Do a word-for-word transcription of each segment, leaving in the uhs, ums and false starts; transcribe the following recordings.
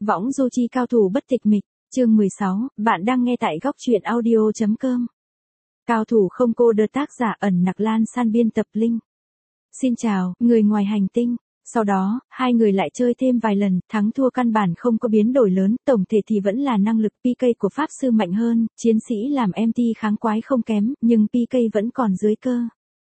Võng du chi cao thủ bất tịch mịch, chương mười sáu, bạn đang nghe tại góc truyện audio.com. Cao thủ không cô đơn, tác giả ẩn nặc lan san, biên tập Linh. Xin chào, người ngoài hành tinh. Sau đó, hai người lại chơi thêm vài lần, thắng thua căn bản không có biến đổi lớn, tổng thể thì vẫn là năng lực pê ca của Pháp Sư mạnh hơn, chiến sĩ làm em tê kháng quái không kém, nhưng pê ca vẫn còn dưới cơ.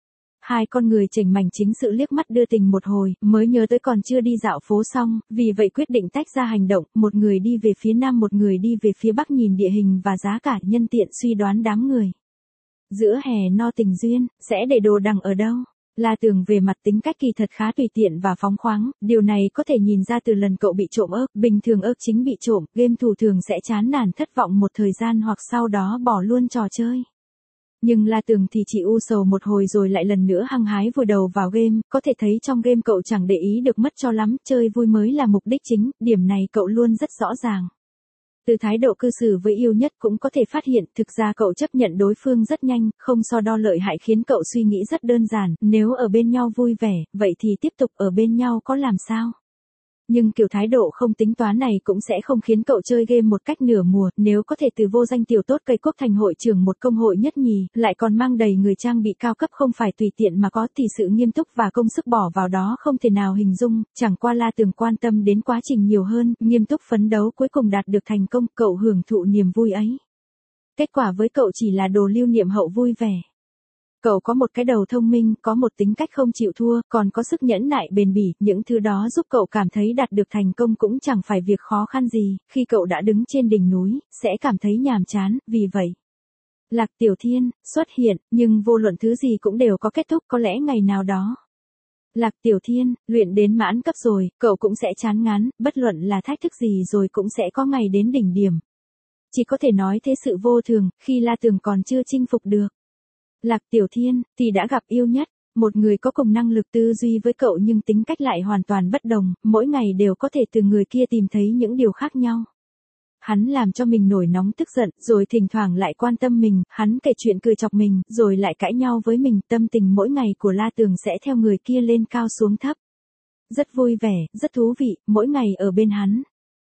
Hai con người chảnh mảnh chính sự liếc mắt đưa tình một hồi, mới nhớ tới còn chưa đi dạo phố xong, vì vậy quyết định tách ra hành động, một người đi về phía nam, một người đi về phía bắc, nhìn địa hình và giá cả, nhân tiện suy đoán đám người. Giữa hè no tình duyên, sẽ để đồ đằng ở đâu? La Tường về mặt tính cách kỳ thật khá tùy tiện và phóng khoáng, điều này có thể nhìn ra từ lần cậu bị trộm ớt, bình thường ớt chính bị trộm, game thủ thường sẽ chán nản thất vọng một thời gian hoặc sau đó bỏ luôn trò chơi. Nhưng La Tường thì chỉ u sầu một hồi rồi lại lần nữa hăng hái vùi đầu vào game, có thể thấy trong game cậu chẳng để ý được mất cho lắm, chơi vui mới là mục đích chính, điểm này cậu luôn rất rõ ràng. Từ thái độ cư xử với yêu nhất cũng có thể phát hiện, thực ra cậu chấp nhận đối phương rất nhanh, không so đo lợi hại khiến cậu suy nghĩ rất đơn giản, nếu ở bên nhau vui vẻ, vậy thì tiếp tục ở bên nhau có làm sao? Nhưng kiểu thái độ không tính toán này cũng sẽ không khiến cậu chơi game một cách nửa mùa, nếu có thể từ vô danh tiểu tốt cây cốc thành hội trưởng một công hội nhất nhì, lại còn mang đầy người trang bị cao cấp không phải tùy tiện mà có, thì sự nghiêm túc và công sức bỏ vào đó không thể nào hình dung, chẳng qua La Tường quan tâm đến quá trình nhiều hơn, nghiêm túc phấn đấu cuối cùng đạt được thành công, cậu hưởng thụ niềm vui ấy. Kết quả với cậu chỉ là đồ lưu niệm hậu vui vẻ. Cậu có một cái đầu thông minh, có một tính cách không chịu thua, còn có sức nhẫn nại bền bỉ, những thứ đó giúp cậu cảm thấy đạt được thành công cũng chẳng phải việc khó khăn gì, khi cậu đã đứng trên đỉnh núi, sẽ cảm thấy nhàm chán, vì vậy. Lạc Tiểu Thiên, xuất hiện, nhưng vô luận thứ gì cũng đều có kết thúc, có lẽ ngày nào đó. Lạc Tiểu Thiên, luyện đến mãn cấp rồi, cậu cũng sẽ chán ngán, bất luận là thách thức gì rồi cũng sẽ có ngày đến đỉnh điểm. Chỉ có thể nói thế sự vô thường, khi La Tường còn chưa chinh phục được. Lạc Tiểu Thiên, thì đã gặp yêu nhất, một người có cùng năng lực tư duy với cậu nhưng tính cách lại hoàn toàn bất đồng, mỗi ngày đều có thể từ người kia tìm thấy những điều khác nhau. Hắn làm cho mình nổi nóng tức giận, rồi thỉnh thoảng lại quan tâm mình, hắn kể chuyện cười chọc mình, rồi lại cãi nhau với mình, tâm tình mỗi ngày của La Tường sẽ theo người kia lên cao xuống thấp. Rất vui vẻ, rất thú vị, mỗi ngày ở bên hắn.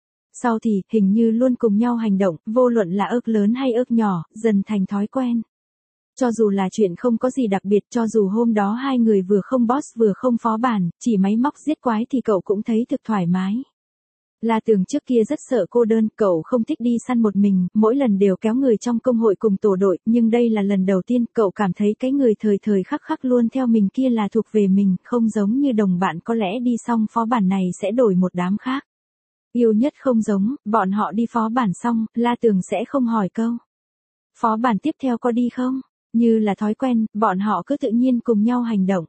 Sau thì, hình như luôn cùng nhau hành động, vô luận là ớt lớn hay ớt nhỏ, dần thành thói quen. Cho dù là chuyện không có gì đặc biệt, cho dù hôm đó hai người vừa không boss vừa không phó bản, chỉ máy móc giết quái thì cậu cũng thấy thực thoải mái. La Tường trước kia rất sợ cô đơn, cậu không thích đi săn một mình, mỗi lần đều kéo người trong công hội cùng tổ đội, nhưng đây là lần đầu tiên cậu cảm thấy cái người thời thời khắc khắc luôn theo mình kia là thuộc về mình, không giống như đồng bạn có lẽ đi xong phó bản này sẽ đổi một đám khác. Yêu nhất không giống, bọn họ đi phó bản xong, La Tường sẽ không hỏi câu. Phó bản tiếp theo có đi không? Như là thói quen, bọn họ cứ tự nhiên cùng nhau hành động.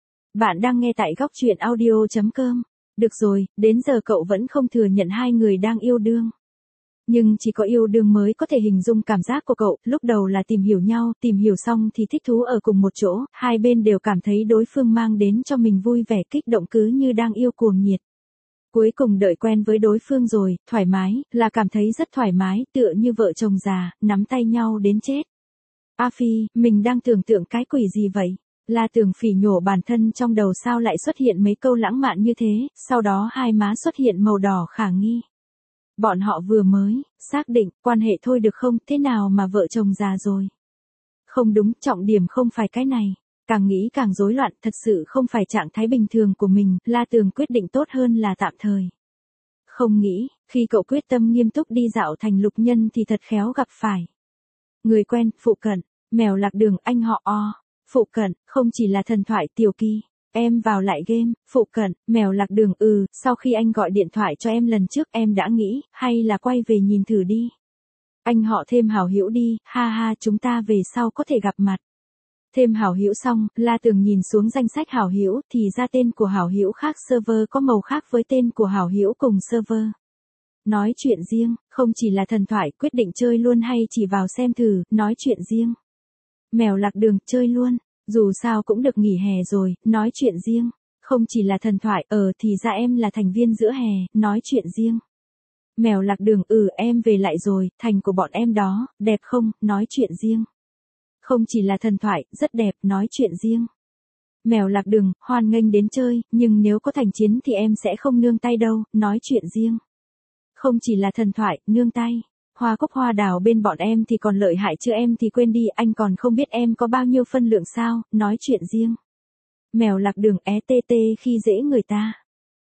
Bạn đang nghe tại góc truyện audio.com. Được rồi, đến giờ cậu vẫn không thừa nhận hai người đang yêu đương. Nhưng chỉ có yêu đương mới có thể hình dung cảm giác của cậu, lúc đầu là tìm hiểu nhau, tìm hiểu xong thì thích thú ở cùng một chỗ, hai bên đều cảm thấy đối phương mang đến cho mình vui vẻ kích động cứ như đang yêu cuồng nhiệt. Cuối cùng đợi quen với đối phương rồi, thoải mái, là cảm thấy rất thoải mái, tựa như vợ chồng già, nắm tay nhau đến chết. A Phi, mình đang tưởng tượng cái quỷ gì vậy? La Tường phỉ nhổ bản thân trong đầu sao lại xuất hiện mấy câu lãng mạn như thế, sau đó hai má xuất hiện màu đỏ khả nghi. Bọn họ vừa mới, xác định, quan hệ thôi được không, thế nào mà vợ chồng già rồi? Không đúng, trọng điểm không phải cái này. Càng nghĩ càng rối loạn, thật sự không phải trạng thái bình thường của mình, La Tường quyết định tốt hơn là tạm thời. Không nghĩ, khi cậu quyết tâm nghiêm túc đi dạo thành lục nhân thì thật khéo gặp phải. Người quen, phụ cận, mèo lạc đường, anh họ o. Phụ cận, không chỉ là thần thoại Tiểu Kỳ. Em vào lại game, phụ cận, mèo lạc đường, ừ, sau khi anh gọi điện thoại cho em lần trước em đã nghĩ, hay là quay về nhìn thử đi. Anh họ thêm hảo hữu đi, ha ha, chúng ta về sau có thể gặp mặt. Thêm hảo hữu xong, La Tường nhìn xuống danh sách hảo hữu thì ra tên của hảo hữu khác server có màu khác với tên của hảo hữu cùng server. Nói chuyện riêng, không chỉ là thần thoại, quyết định chơi luôn hay chỉ vào xem thử, nói chuyện riêng. Mèo lạc đường, chơi luôn, dù sao cũng được nghỉ hè rồi, nói chuyện riêng. Không chỉ là thần thoại, ờ thì ra em là thành viên giữa hè, nói chuyện riêng. Mèo lạc đường, ừ em về lại rồi, thành của bọn em đó, đẹp không, nói chuyện riêng. Không chỉ là thần thoại, rất đẹp, nói chuyện riêng. Mèo lạc đường, hoan nghênh đến chơi, nhưng nếu có thành chiến thì em sẽ không nương tay đâu, nói chuyện riêng. Không chỉ là thần thoại, nương tay. Hoa cúc hoa đào bên bọn em thì còn lợi hại chứ em thì quên đi, anh còn không biết em có bao nhiêu phân lượng sao, nói chuyện riêng. Mèo lạc đường é tê tê khi dễ người ta.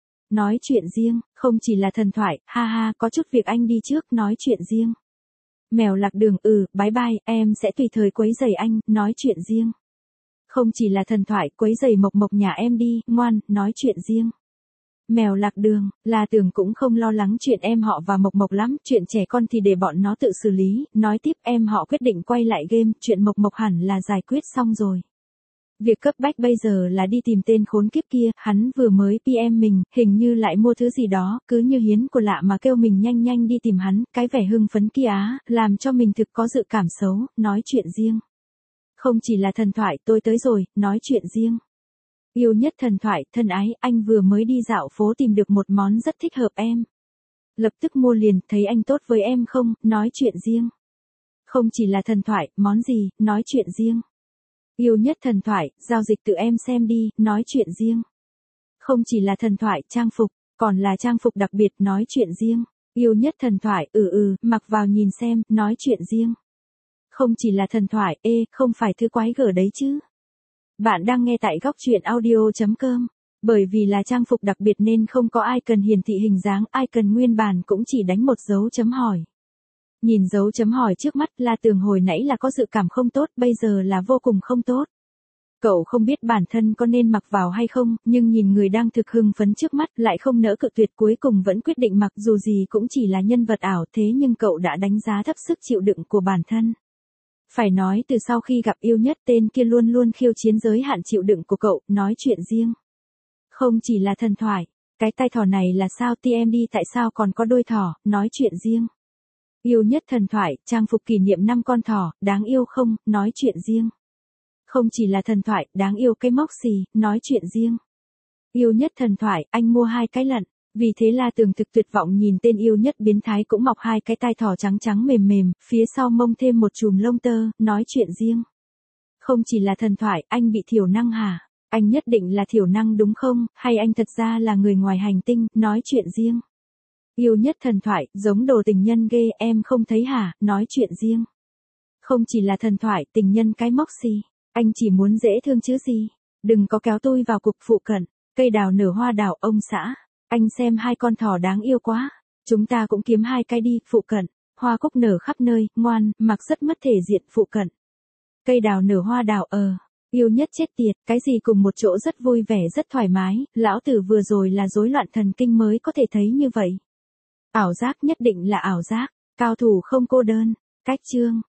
Nói chuyện riêng, không chỉ là thần thoại, ha ha, có chút việc anh đi trước, nói chuyện riêng. Mèo lạc đường, ừ, bye bye, em sẽ tùy thời quấy rầy anh, nói chuyện riêng. Không chỉ là thần thoại, quấy rầy Mộc Mộc nhà em đi, ngoan, nói chuyện riêng. Mèo lạc đường, là Tường cũng không lo lắng chuyện em họ và Mộc Mộc lắm, chuyện trẻ con thì để bọn nó tự xử lý, nói tiếp em họ quyết định quay lại game, chuyện Mộc Mộc hẳn là giải quyết xong rồi. Việc cấp bách bây giờ là đi tìm tên khốn kiếp kia, hắn vừa mới pê em mình, hình như lại mua thứ gì đó, cứ như hiến của lạ mà kêu mình nhanh nhanh đi tìm hắn, cái vẻ hưng phấn kia á, làm cho mình thực có dự cảm xấu, nói chuyện riêng. Không chỉ là thần thoại, tôi tới rồi, nói chuyện riêng. Yêu nhất thần thoại, thân ái, anh vừa mới đi dạo phố tìm được một món rất thích hợp em. Lập tức mua liền, thấy anh tốt với em không, nói chuyện riêng. Không chỉ là thần thoại, món gì, nói chuyện riêng. Yêu nhất thần thoại, giao dịch tự em xem đi, nói chuyện riêng. Không chỉ là thần thoại, trang phục, còn là trang phục đặc biệt, nói chuyện riêng. Yêu nhất thần thoại, ừ ừ, mặc vào nhìn xem, nói chuyện riêng. Không chỉ là thần thoại, ê, không phải thứ quái gở đấy chứ. Bạn đang nghe tại góc truyện audio chấm com. Bởi vì là trang phục đặc biệt nên không có ai cần hiển thị hình dáng, ai cần nguyên bản cũng chỉ đánh một dấu chấm hỏi. Nhìn dấu chấm hỏi trước mắt, La Tường hồi nãy là có dự cảm không tốt, bây giờ là vô cùng không tốt. Cậu không biết bản thân có nên mặc vào hay không, nhưng nhìn người đang thực hưng phấn trước mắt lại không nỡ cự tuyệt, cuối cùng vẫn quyết định mặc, dù gì cũng chỉ là nhân vật ảo, thế nhưng cậu đã đánh giá thấp sức chịu đựng của bản thân. Phải nói từ sau khi gặp yêu nhất, tên kia luôn luôn khiêu chiến giới hạn chịu đựng của cậu, nói chuyện riêng. Không chỉ là thần thoại, cái tai thỏ này là sao tê em đi, tại sao còn có đôi thỏ, nói chuyện riêng. Yêu nhất thần thoại, trang phục kỷ niệm năm con thỏ, đáng yêu không, nói chuyện riêng. Không chỉ là thần thoại, đáng yêu cái móc xì, nói chuyện riêng. Yêu nhất thần thoại, anh mua hai cái lận. Vì thế La Tường thực tuyệt vọng nhìn tên yêu nhất biến thái cũng mọc hai cái tai thỏ trắng trắng mềm mềm, phía sau mông thêm một chùm lông tơ, nói chuyện riêng. Không chỉ là thần thoại, anh bị thiểu năng hả? Anh nhất định là thiểu năng đúng không, hay anh thật ra là người ngoài hành tinh, nói chuyện riêng. Yêu nhất thần thoại, giống đồ tình nhân ghê, em không thấy hả, nói chuyện riêng. Không chỉ là thần thoại, tình nhân cái móc xì, anh chỉ muốn dễ thương chứ gì. Đừng có kéo tôi vào cục phụ cận, cây đào nở hoa đào ông xã. Anh xem hai con thỏ đáng yêu quá. Chúng ta cũng kiếm hai cái đi, phụ cận. Hoa cúc nở khắp nơi, ngoan, mặc rất mất thể diện, phụ cận. Cây đào nở hoa đào ờ. Yêu nhất chết tiệt, cái gì cùng một chỗ rất vui vẻ rất thoải mái, lão tử vừa rồi là rối loạn thần kinh mới có thể thấy như vậy. Ảo giác nhất định là ảo giác, cao thủ không cô đơn, cách chương.